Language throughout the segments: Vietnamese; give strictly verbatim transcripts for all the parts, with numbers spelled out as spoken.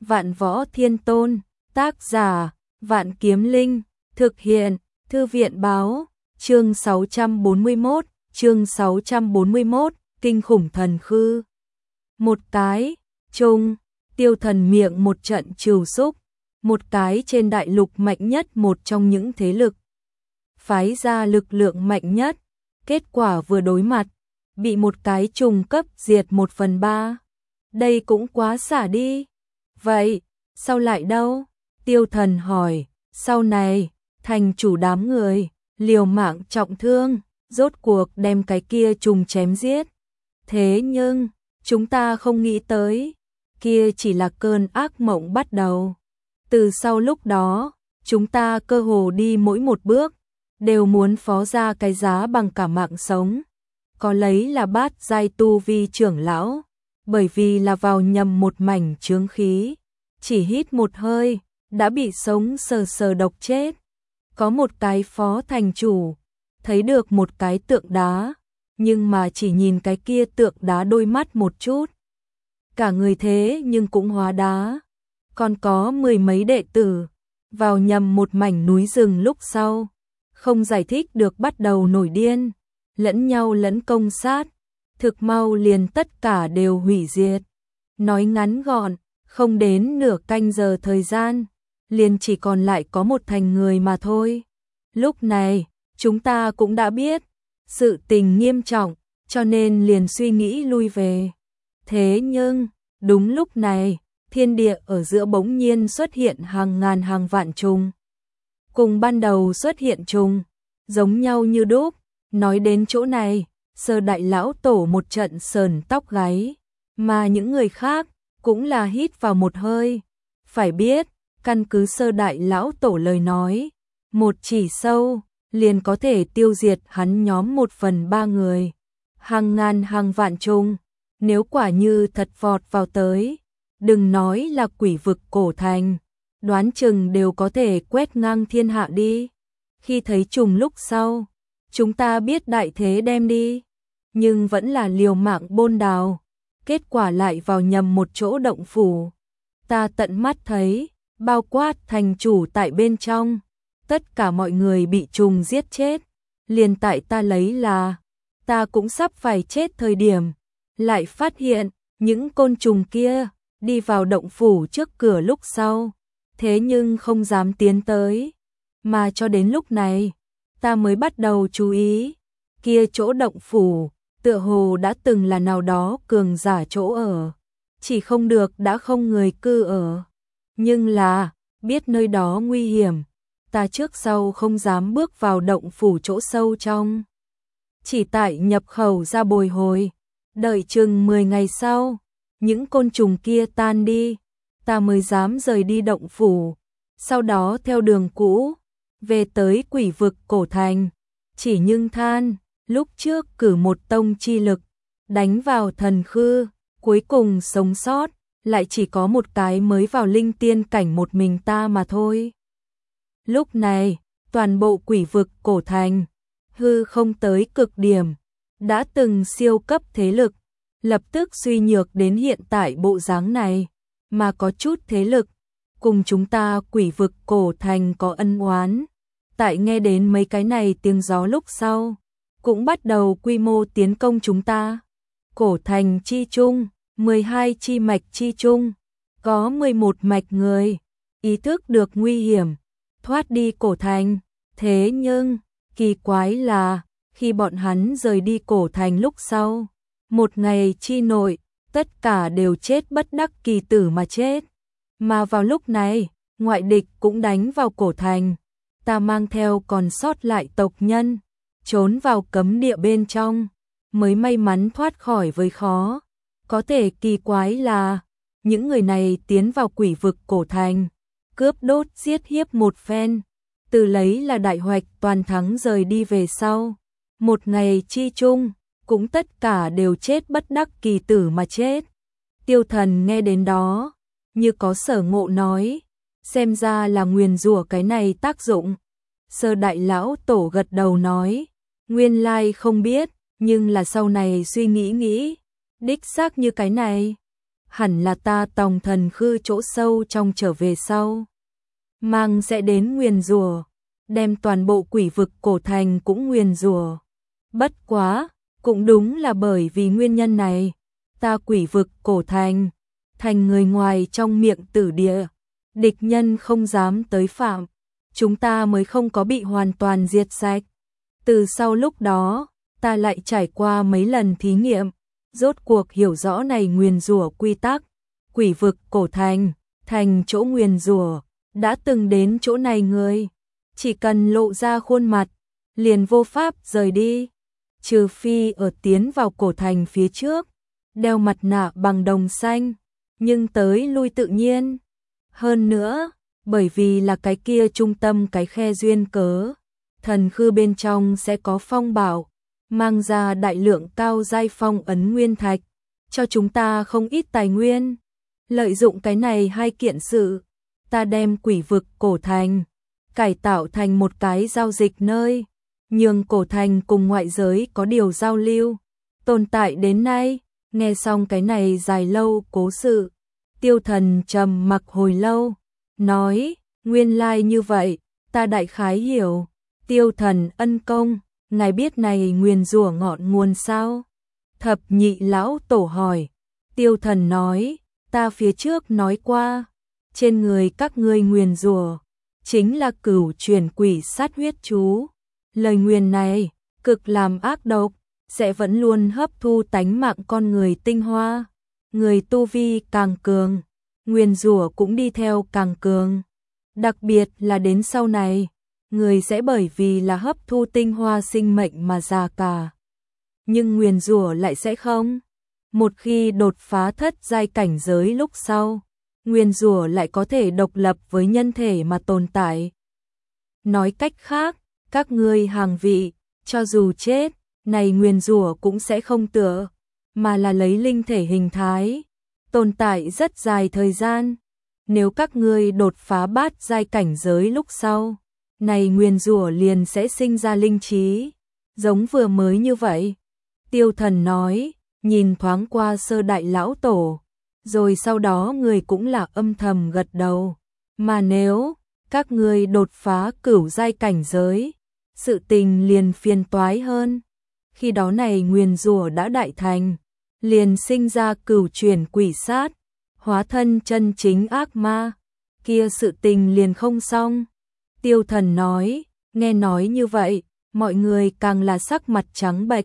Vạn Võ Thiên Tôn, tác giả, Vạn Kiếm Linh, thực hiện, Thư viện báo, chương sáu trăm bốn mươi mốt, chương sáu trăm bốn mươi mốt, kinh khủng thần khư. Một cái, trung, Tiêu Thần miệng một trận trừu xúc, một cái trên đại lục mạnh nhất, một trong những thế lực phái ra lực lượng mạnh nhất, kết quả vừa đối mặt, bị một cái trùng cấp diệt một phần ba. Đây cũng quá xả đi. Vậy, sau lại đâu? Tiêu Thần hỏi, sau này, thành chủ đám người, liều mạng trọng thương, rốt cuộc đem cái kia trùng chém giết. Thế nhưng, chúng ta không nghĩ tới, kia chỉ là cơn ác mộng bắt đầu. Từ sau lúc đó, chúng ta cơ hồ đi mỗi một bước, đều muốn phó ra cái giá bằng cả mạng sống. Có lấy là bát giai tu vi trưởng lão, bởi vì là vào nhầm một mảnh chướng khí, chỉ hít một hơi, đã bị sống sờ sờ độc chết. Có một cái phó thành chủ, thấy được một cái tượng đá, nhưng mà chỉ nhìn cái kia tượng đá đôi mắt một chút. Cả người thế nhưng cũng hóa đá. Còn có mười mấy đệ tử, vào nhầm một mảnh núi rừng lúc sau, không giải thích được bắt đầu nổi điên, lẫn nhau lẫn công sát, thực mau liền tất cả đều hủy diệt. Nói ngắn gọn, không đến nửa canh giờ thời gian, liền chỉ còn lại có một thành người mà thôi. Lúc này, chúng ta cũng đã biết, sự tình nghiêm trọng, cho nên liền suy nghĩ lui về. Thế nhưng, đúng lúc này, thiên địa ở giữa bỗng nhiên xuất hiện hàng ngàn hàng vạn trùng. Cùng ban đầu xuất hiện trùng, giống nhau như đúc. Nói đến chỗ này, Sơ đại lão tổ một trận sờn tóc gáy, mà những người khác cũng là hít vào một hơi. Phải biết, căn cứ Sơ đại lão tổ lời nói, một chỉ sâu liền có thể tiêu diệt hắn nhóm một phần ba người. Hàng ngàn hàng vạn trùng, nếu quả như thật vọt vào tới, đừng nói là quỷ vực cổ thành, đoán chừng đều có thể quét ngang thiên hạ đi. Khi thấy trùng lúc sau, chúng ta biết đại thế đem đi, nhưng vẫn là liều mạng bôn đào, kết quả lại vào nhầm một chỗ động phủ. Ta tận mắt thấy, bao quát thành chủ tại bên trong, tất cả mọi người bị trùng giết chết. Liền tại ta lấy là, ta cũng sắp phải chết thời điểm, lại phát hiện, những côn trùng kia, đi vào động phủ trước cửa lúc sau, thế nhưng không dám tiến tới. Mà cho đến lúc này, ta mới bắt đầu chú ý, kia chỗ động phủ, tựa hồ đã từng là nào đó cường giả chỗ ở, chỉ không được đã không người cư ở. Nhưng là, biết nơi đó nguy hiểm, ta trước sau không dám bước vào động phủ chỗ sâu trong. Chỉ tại nhập khẩu ra bồi hồi, đợi chừng mười ngày sau, những côn trùng kia tan đi, ta mới dám rời đi động phủ, sau đó theo đường cũ, về tới quỷ vực cổ thành. Chỉ nhưng than, lúc trước cử một tông chi lực, đánh vào thần khư, cuối cùng sống sót, lại chỉ có một cái mới vào linh tiên cảnh một mình ta mà thôi. Lúc này, toàn bộ quỷ vực cổ thành, hư không tới cực điểm, đã từng siêu cấp thế lực, lập tức suy nhược đến hiện tại bộ dáng này, mà có chút thế lực, cùng chúng ta quỷ vực cổ thành có ân oán. Tại nghe đến mấy cái này tiếng gió lúc sau, cũng bắt đầu quy mô tiến công chúng ta. Cổ thành chi trung, mười hai chi mạch chi trung, có mười một mạch người, ý thức được nguy hiểm, thoát đi cổ thành. Thế nhưng, kỳ quái là, khi bọn hắn rời đi cổ thành lúc sau, một ngày chi nội, tất cả đều chết bất đắc kỳ tử mà chết. Mà vào lúc này, ngoại địch cũng đánh vào cổ thành. Ta mang theo còn sót lại tộc nhân, trốn vào cấm địa bên trong, mới may mắn thoát khỏi với khó. Có thể kỳ quái là, những người này tiến vào quỷ vực cổ thành, cướp đốt giết hiếp một phen, từ lấy là đại hoạch toàn thắng rời đi về sau. Một ngày chi chung, cũng tất cả đều chết bất đắc kỳ tử mà chết. Tiêu Thần nghe đến đó, như có sở ngộ nói, xem ra là nguyền rủa cái này tác dụng. Sơ đại lão tổ gật đầu nói, nguyên lai không biết, nhưng là sau này suy nghĩ nghĩ, đích xác như cái này. hẳn là ta tòng thần khư chỗ sâu trong trở về sau. Mang sẽ đến nguyền rủa, đem toàn bộ quỷ vực cổ thành cũng nguyền rủa. Bất quá, cũng đúng là bởi vì nguyên nhân này, ta quỷ vực cổ thành, thành người ngoài trong miệng tử địa, địch nhân không dám tới phạm, chúng ta mới không có bị hoàn toàn diệt sạch. Từ sau lúc đó, ta lại trải qua mấy lần thí nghiệm, rốt cuộc hiểu rõ này nguyền rủa quy tắc, quỷ vực cổ thành, thành chỗ nguyền rủa, đã từng đến chỗ này người, chỉ cần lộ ra khuôn mặt, liền vô pháp rời đi, trừ phi ở tiến vào cổ thành phía trước, đeo mặt nạ bằng đồng xanh, nhưng tới lui tự nhiên. Hơn nữa, bởi vì là cái kia trung tâm cái khe duyên cớ, thần khư bên trong sẽ có phong bảo, mang ra đại lượng cao giai phong ấn nguyên thạch, cho chúng ta không ít tài nguyên. Lợi dụng cái này hai kiện sự, ta đem quỷ vực cổ thành, cải tạo thành một cái giao dịch nơi, nhường cổ thành cùng ngoại giới có điều giao lưu, tồn tại đến nay. Nghe xong cái này dài lâu cố sự, Tiêu Thần trầm mặc hồi lâu, nói, nguyên lai như vậy, ta đại khái hiểu. Tiêu Thần ân công, ngài biết này nguyền rủa ngọn nguồn sao? Thập nhị lão tổ hỏi. Tiêu Thần nói, ta phía trước nói qua, trên người các ngươi nguyền rủa chính là cửu truyền quỷ sát huyết chú. Lời nguyền này, cực làm ác độc, sẽ vẫn luôn hấp thu tánh mạng con người tinh hoa. Người tu vi càng cường, nguyền rủa cũng đi theo càng cường. Đặc biệt là đến sau này, người sẽ bởi vì là hấp thu tinh hoa sinh mệnh mà già cả. Nhưng nguyền rủa lại sẽ không. Một khi đột phá thất giai cảnh giới lúc sau, nguyền rủa lại có thể độc lập với nhân thể mà tồn tại. Nói cách khác, các ngươi hàng vị, cho dù chết, này nguyền rủa cũng sẽ không tựa, mà là lấy linh thể hình thái, tồn tại rất dài thời gian. Nếu các ngươi đột phá bát giai cảnh giới lúc sau, này nguyền rủa liền sẽ sinh ra linh trí, giống vừa mới như vậy. Tiêu Thần nói, nhìn thoáng qua Sơ Đại lão tổ, rồi sau đó người cũng là âm thầm gật đầu. Mà nếu các ngươi đột phá cửu giai cảnh giới, sự tình liền phiền toái hơn. Khi đó này nguyền rủa đã đại thành, liền sinh ra cửu truyền quỷ sát, hóa thân chân chính ác ma, kia sự tình liền không xong. Tiêu Thần nói, nghe nói như vậy, mọi người càng là sắc mặt trắng bệch.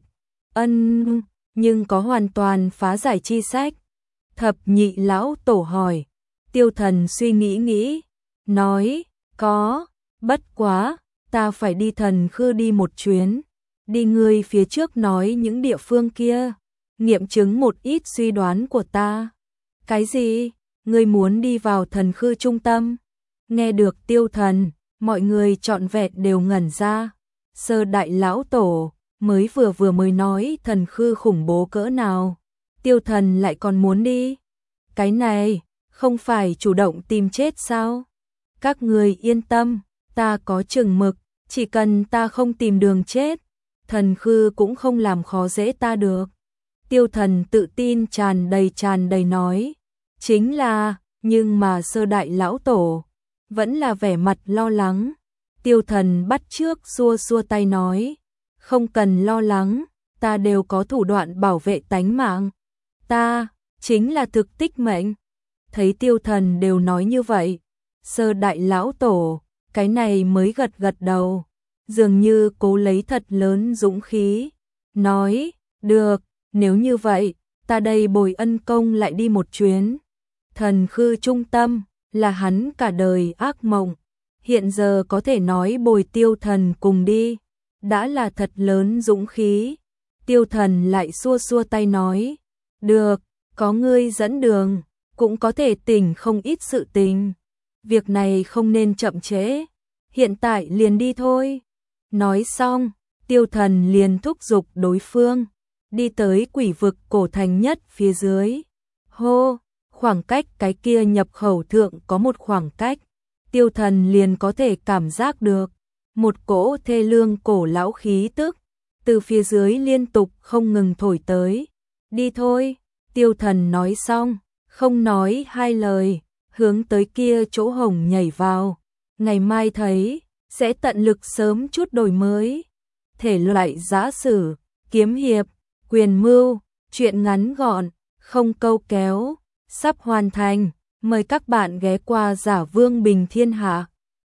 Ân, nhưng có hoàn toàn phá giải chi sách? Thập nhị lão tổ hỏi. Tiêu Thần suy nghĩ nghĩ, nói, có, bất quá, ta phải đi thần khư đi một chuyến, đi ngươi phía trước nói những địa phương kia, nghiệm chứng một ít suy đoán của ta. Cái gì? Ngươi muốn đi vào thần khư trung tâm? Nghe được Tiêu Thần, mọi người trọn vẹn đều ngẩn ra. Sơ Đại lão tổ mới vừa vừa mới nói thần khư khủng bố cỡ nào, Tiêu Thần lại còn muốn đi? Cái này, không phải chủ động tìm chết sao? Các người yên tâm, ta có chừng mực, chỉ cần ta không tìm đường chết, thần khư cũng không làm khó dễ ta được. Tiêu Thần tự tin tràn đầy tràn đầy nói, chính là, nhưng mà Sơ Đại lão tổ vẫn là vẻ mặt lo lắng. Tiêu Thần bắt trước xua xua tay nói, không cần lo lắng, ta đều có thủ đoạn bảo vệ tánh mạng. Ta, chính là thực tích mệnh. Thấy Tiêu Thần đều nói như vậy, Sơ Đại lão tổ, cái này mới gật gật đầu, dường như cố lấy thật lớn dũng khí, nói, được, nếu như vậy, ta đây bồi ân công lại đi một chuyến. Thần khư trung tâm, là hắn cả đời ác mộng, hiện giờ có thể nói bồi Tiêu Thần cùng đi, đã là thật lớn dũng khí. Tiêu Thần lại xua xua tay nói, được, có ngươi dẫn đường, cũng có thể tỉnh không ít sự tình. Việc này không nên chậm trễ, hiện tại liền đi thôi. Nói xong, Tiêu Thần liền thúc giục đối phương, đi tới quỷ vực cổ thành nhất phía dưới. Hô, khoảng cách cái kia nhập khẩu thượng có một khoảng cách, Tiêu Thần liền có thể cảm giác được một cỗ thê lương cổ lão khí tức từ phía dưới liên tục không ngừng thổi tới. Đi thôi, Tiêu Thần nói xong, không nói hai lời, hướng tới kia chỗ hổng nhảy vào. Ngày mai thấy, sẽ tận lực sớm chút đổi mới. Thể loại giã sử, kiếm hiệp, quyền mưu, truyện ngắn gọn, không câu kéo, sắp hoàn thành. Mời các bạn ghé qua Giả Vương Bình Thiên Hạ.